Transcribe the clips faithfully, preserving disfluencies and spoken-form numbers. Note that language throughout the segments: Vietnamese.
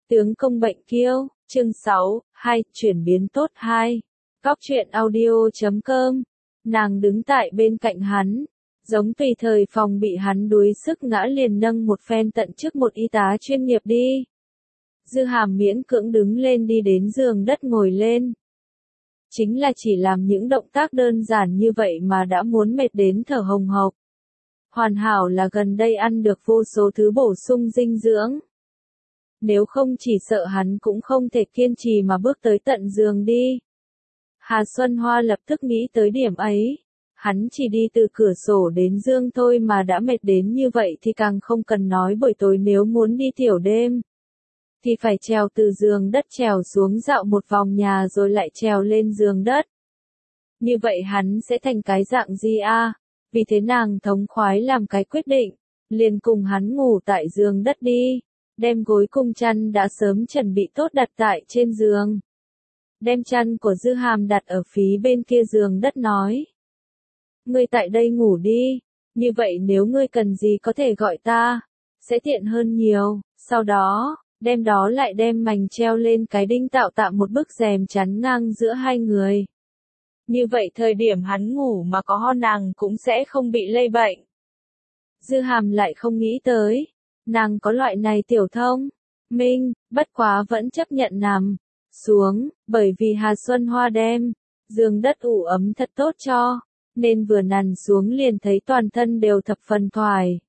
Tướng công bệnh kiêu, chương sáu, hai, chuyển biến tốt hai. Góc truyện audio chấm com. Nàng đứng tại bên cạnh hắn, giống tùy thời phòng bị hắn đuối sức ngã liền nâng một phen tận trước một y tá chuyên nghiệp đi. Dư Hàm miễn cưỡng đứng lên đi đến giường đất ngồi lên. Chính là chỉ làm những động tác đơn giản như vậy mà đã muốn mệt đến thở hồng hộc. Hoàn hảo là gần đây ăn được vô số thứ bổ sung dinh dưỡng. Nếu không chỉ sợ hắn cũng không thể kiên trì mà bước tới tận giường đi. Hà Xuân Hoa lập tức nghĩ tới điểm ấy. Hắn chỉ đi từ cửa sổ đến giường thôi mà đã mệt đến như vậy thì càng không cần nói buổi tối nếu muốn đi tiểu đêm. Thì phải trèo từ giường đất trèo xuống dạo một vòng nhà rồi lại trèo lên giường đất. Như vậy hắn sẽ thành cái dạng gì a? Vì thế nàng thống khoái làm cái quyết định, liền cùng hắn ngủ tại giường đất đi, đem gối cùng chăn đã sớm chuẩn bị tốt đặt tại trên giường. Đem chăn của Dư Hàm đặt ở phía bên kia giường đất nói. Ngươi tại đây ngủ đi, như vậy nếu ngươi cần gì có thể gọi ta, sẽ tiện hơn nhiều, sau đó, đem đó lại đem mành treo lên cái đinh tạo tạo một bức rèm chắn ngang giữa hai người. Như vậy thời điểm hắn ngủ mà có ho nàng cũng sẽ không bị lây bệnh. Dư Hàm lại không nghĩ tới, nàng có loại này tiểu thông minh, bất quá vẫn chấp nhận nằm xuống, bởi vì Hà Xuân Hoa đem giường đất ủ ấm thật tốt cho, nên vừa nằm xuống liền thấy toàn thân đều thập phần thoải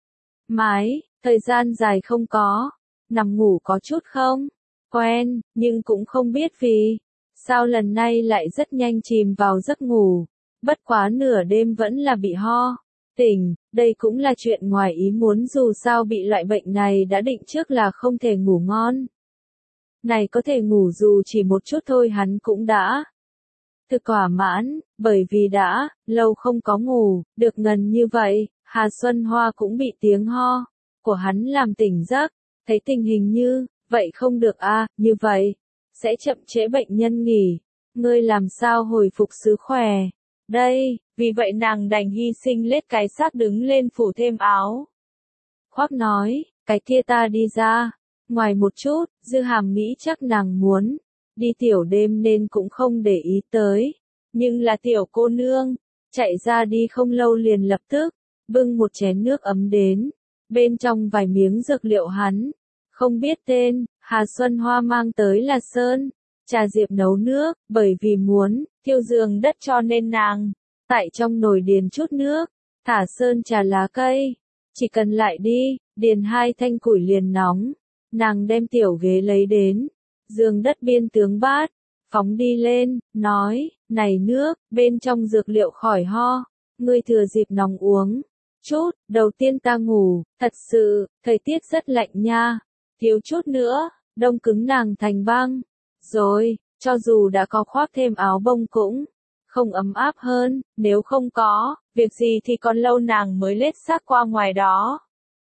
mái, thời gian dài không có, nằm ngủ có chút không quen, nhưng cũng không biết vì sao lần này lại rất nhanh chìm vào giấc ngủ, bất quá nửa đêm vẫn là bị ho tỉnh, đây cũng là chuyện ngoài ý muốn dù sao bị loại bệnh này đã định trước là không thể ngủ ngon. Này có thể ngủ dù chỉ một chút thôi hắn cũng đã thực thỏa mãn, bởi vì đã lâu không có ngủ, được ngần như vậy, Hà Xuân Hoa cũng bị tiếng ho của hắn làm tỉnh giấc, thấy tình hình như vậy không được a, à, như vậy sẽ chậm trễ bệnh nhân nghỉ, ngươi làm sao hồi phục sức khỏe. Đây, vì vậy nàng đành hy sinh lết cái xác đứng lên phủ thêm áo. Khoác nói, cái kia ta đi ra, ngoài một chút, Dư Hàm nghĩ chắc nàng muốn đi tiểu đêm nên cũng không để ý tới. Nhưng là tiểu cô nương, chạy ra đi không lâu liền lập tức, bưng một chén nước ấm đến, bên trong vài miếng dược liệu hắn không biết tên, Hà Xuân Hoa mang tới là sơn trà diệp nấu nước, bởi vì muốn thiêu giường đất cho nên nàng tại trong nồi điền chút nước, thả sơn trà lá cây, chỉ cần lại đi, điền hai thanh củi liền nóng, nàng đem tiểu ghế lấy đến, giường đất biên tướng bát, phóng đi lên, nói, này nước, bên trong dược liệu khỏi ho, ngươi thừa dịp nóng uống chút, đầu tiên ta ngủ, thật sự, thời tiết rất lạnh nha, thiếu chút nữa, đông cứng nàng thành băng, rồi, cho dù đã có khoác thêm áo bông cũng không ấm áp hơn, nếu không có, việc gì thì còn lâu nàng mới lết xác qua ngoài đó.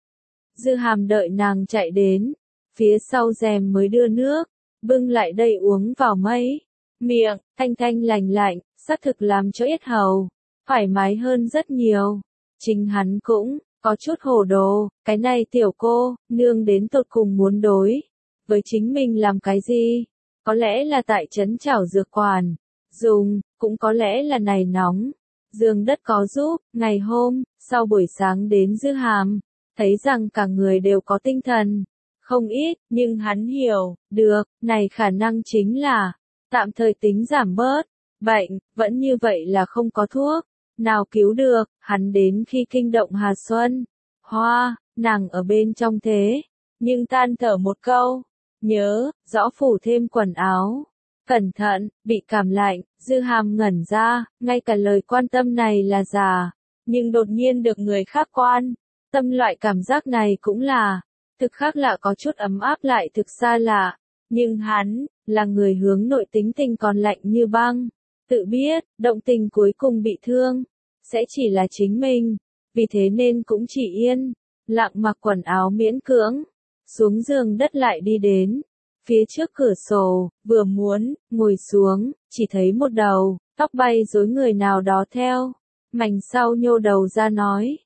Dư Hàm đợi nàng chạy đến, phía sau rèm mới đưa nước, bưng lại đây uống vào mấy miệng, thanh thanh lành lạnh, xác thực làm cho yết hầu thoải mái hơn rất nhiều. Chính hắn cũng có chút hồ đồ, cái này tiểu cô nương đến tột cùng muốn đối với chính mình làm cái gì? Có lẽ là tại trấn chảo dược quản dùng, cũng có lẽ là này nóng giường đất có giúp. Ngày hôm sau buổi sáng đến Dư Hàm, thấy rằng cả người đều có tinh thần không ít, nhưng hắn hiểu được, này khả năng chính là tạm thời tính giảm bớt bệnh, vẫn như vậy là không có thuốc nào cứu được. Hắn đến khi kinh động Hà Xuân Hoa, nàng ở bên trong thế, nhưng than thở một câu, nhớ rõ phủ thêm quần áo, cẩn thận, bị cảm lạnh. Dư Hàm ngẩn ra, ngay cả lời quan tâm này là giả, nhưng đột nhiên được người khác quan tâm loại cảm giác này cũng là thực khác lạ, có chút ấm áp lại thực xa lạ, nhưng hắn là người hướng nội tính tình còn lạnh như băng, tự biết động tình cuối cùng bị thương sẽ chỉ là chính mình, vì thế nên cũng chỉ yên lặng mặc quần áo miễn cưỡng xuống giường đất lại đi đến phía trước cửa sổ, vừa muốn ngồi xuống, chỉ thấy một đầu tóc bay rối người nào đó theo mảnh sau nhô đầu ra nói,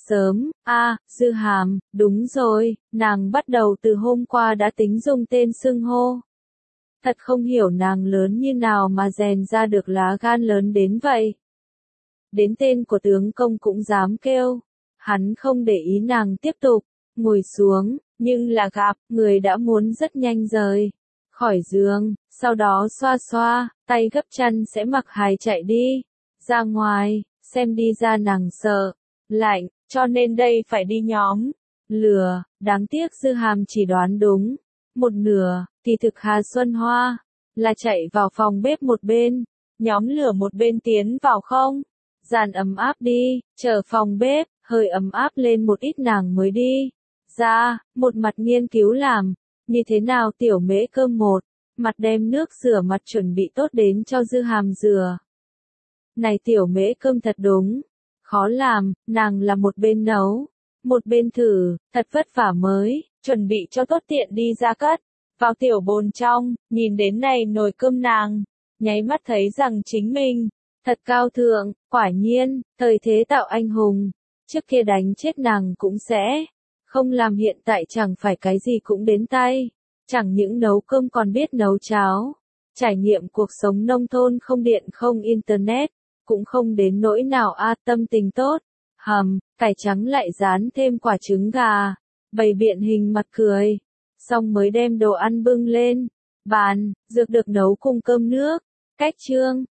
sớm, a à, Dư Hàm, đúng rồi, nàng bắt đầu từ hôm qua đã tính dùng tên xưng hô. Thật không hiểu nàng lớn như nào mà rèn ra được lá gan lớn đến vậy. Đến tên của tướng công cũng dám kêu. Hắn không để ý nàng tiếp tục, ngồi xuống, nhưng là gặp, người đã muốn rất nhanh rời khỏi giường, sau đó xoa xoa, tay gấp chăn sẽ mặc hài chạy đi, ra ngoài, xem đi ra nàng sợ, lạnh, cho nên đây phải đi nhóm, lửa, đáng tiếc Dư Hàm chỉ đoán đúng, một nửa, thì thực Hà Xuân Hoa, là chạy vào phòng bếp một bên, nhóm lửa một bên tiến vào không, dàn ấm áp đi, chờ phòng bếp, hơi ấm áp lên một ít nàng mới đi, ra, một mặt nghiên cứu làm, như thế nào tiểu mễ cơm một, mặt đem nước rửa mặt chuẩn bị tốt đến cho Dư Hàm rửa. Này tiểu mễ cơm thật đúng, khó làm, nàng là một bên nấu, một bên thử, thật vất vả mới, chuẩn bị cho tốt tiện đi ra cất, vào tiểu bồn trong, nhìn đến này nồi cơm nàng, nháy mắt thấy rằng chính mình, thật cao thượng, quả nhiên, thời thế tạo anh hùng, trước kia đánh chết nàng cũng sẽ, không làm hiện tại chẳng phải cái gì cũng đến tay, chẳng những nấu cơm còn biết nấu cháo, trải nghiệm cuộc sống nông thôn không điện không internet, cũng không đến nỗi nào a tâm tình tốt, hầm, cải trắng lại rán thêm quả trứng gà, bày biện hình mặt cười, xong mới đem đồ ăn bưng lên, bàn, dược được nấu cùng cơm nước, cách trương,